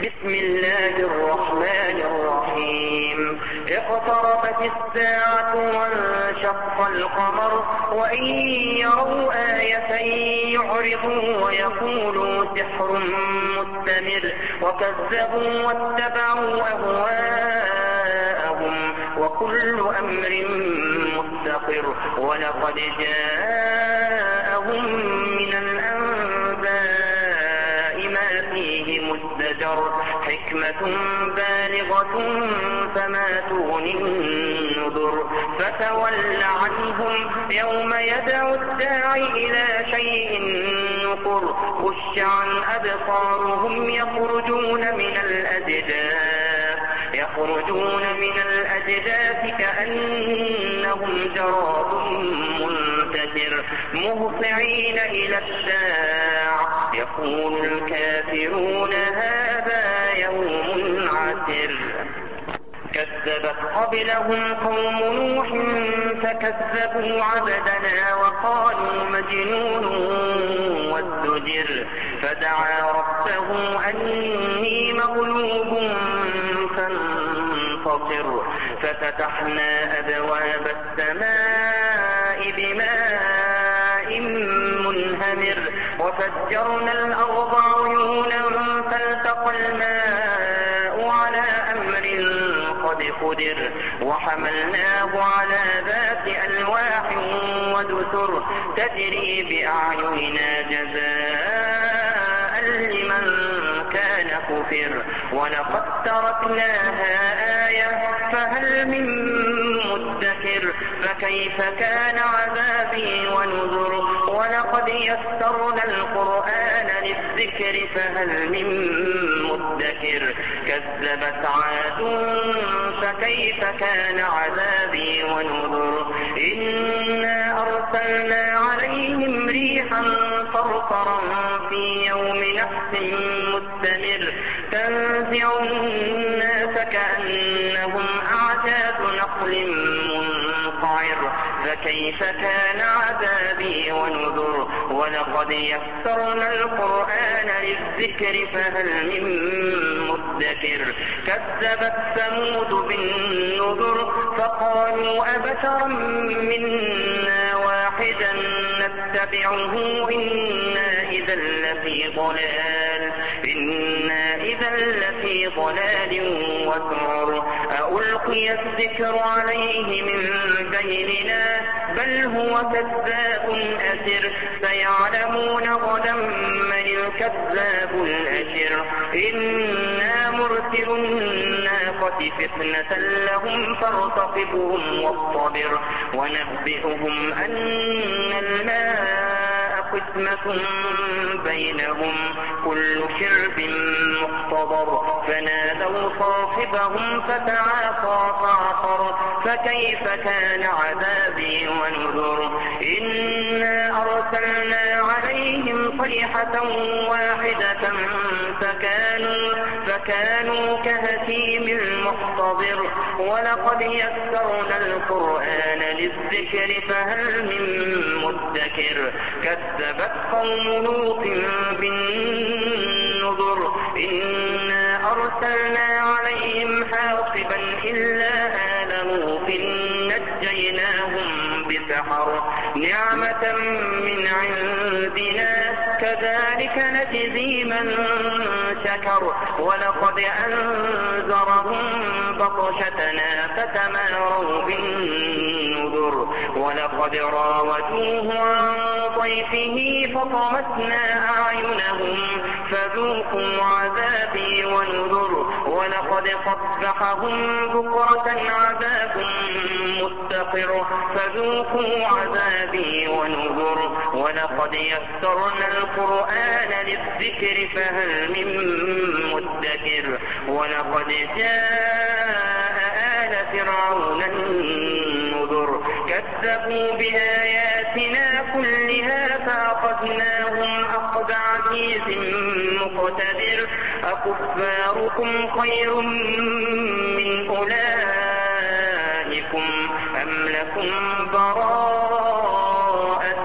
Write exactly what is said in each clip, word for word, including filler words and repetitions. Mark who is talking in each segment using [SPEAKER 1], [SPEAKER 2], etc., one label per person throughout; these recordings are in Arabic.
[SPEAKER 1] بسم الله الرحمن الرحيم اقتربت الساعة وانشق القمر وإن يروا آية يعرضوا ويقولوا سحر مستمر وكذبوا واتبعوا أهواءهم وكل أمر مستقر ولقد جاءهم من الأنباء ما فيه مزدجر حكمة بالغة فما تغني النذر فتول عنهم يوم يدعو الداعي إلى شيء نكر خش عن أبصارهم يخرجون من الأجداث يخرجون من الأجداث كأنهم جراد منتشر مهطعين إلى الداع يقول الكافرون هذا يوم عسر كذبت قبلهم قوم نوح فكذبوا عبدنا وقالوا مجنون وازدجر فدعا ربه أني مغلوب فانتصر ففتحنا أبواب السماء بماء منهمر وفجرنا الأرض عيونا فالتقى الماء على أمر قد قدر وحملناه على ذات ألواح ودسر تجري بأعيننا جزاء لمن كان كفر ولقد تركناها آية فهل من مدكر فكيف كان عذابي ونذر ولقد يسرنا القرآن للذكر فهل من مدكر كذبت عاد فكيف كان عذابي ونذر إنا أرسلنا عليهم ريحا صرصرا في يوم نحس مستمر تنزع الناس كأنهم أعجاز نخل منقعر فكيف كان عذابي ونذر ولقد يسرنا القرآن للذكر فهل من مدكر كذبت ثمود بالنذر فقالوا أبشرا منا واحدا نتبعه إنا إذا لفي ضلال إنا إذا لفي ضلال وسعر ألقي الذكر عليه من بيننا بل هو كذاب أثر سيعلمون غدا من الكذاب الأشر إنا مرسل الناقة فتنة لهم فارتقبهم واصطبر ونبئهم أن الماء قسمة بينهم كل شرب محتضر فنادوا صاحبهم فتعاطى فعقر فكيف كان عذابي ونذر إنا أرسلنا عليهم صيحة واحدة فكانوا, فكانوا كهشيم المحتضر ولقد يسرنا القرآن للذكر فهل من مدكر كذبت قوم لوط بالنذر إنا أرسلنا عليهم حاصبا إلا آل لوط نجيناهم بسحر نعمة من عندنا كذلك نجزي من شكر ولقد أنذرهم بطشتنا فتماروا بالنذر ولقد راودوه عن ضيفه فطمسنا أعينهم فذوقوا عذابي ونذر ولقد صبحهم بكرة عذاب مستقر فذوقوا عذابي ونذر ولقد يسرنا القرآن للذكر فهل من مدكر ولقد جاء آل فرعون النذر كذبوا بآياتنا كلها فأخذناهم أخذ عزيز مقتدر أكفاركم خير من أولئكم أم لكم براءة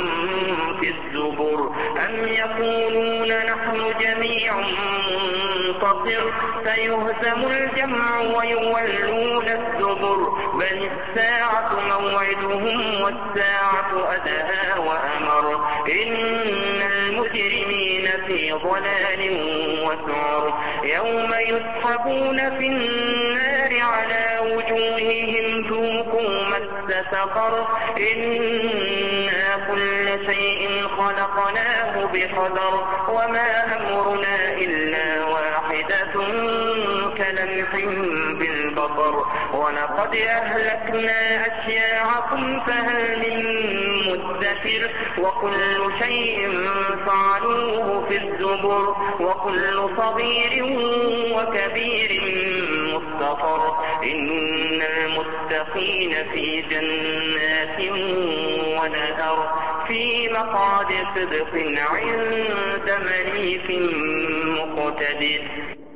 [SPEAKER 1] في الزبر أم يقولون نحن جميع منتصر سيهزم الجمع ويولون الدبر بل الساعة موعدهم والساعة أدهى وأمر إن المجرمين في ضلال وسعر يوم يسحبون في النار على وجوههم ذوقوا مس سقر إنا كل شيء خلقناه بقدر وما أمرنا إلا واحدة كلمح بالبصر ولقد أهلكنا أشياعكم فهل من مدكر وكل شيء فعلوه في الزبر وكل صغير وكبير مستقر إن المتقين في جنات ونهر في مقعد صدق عند مليك مقتدر.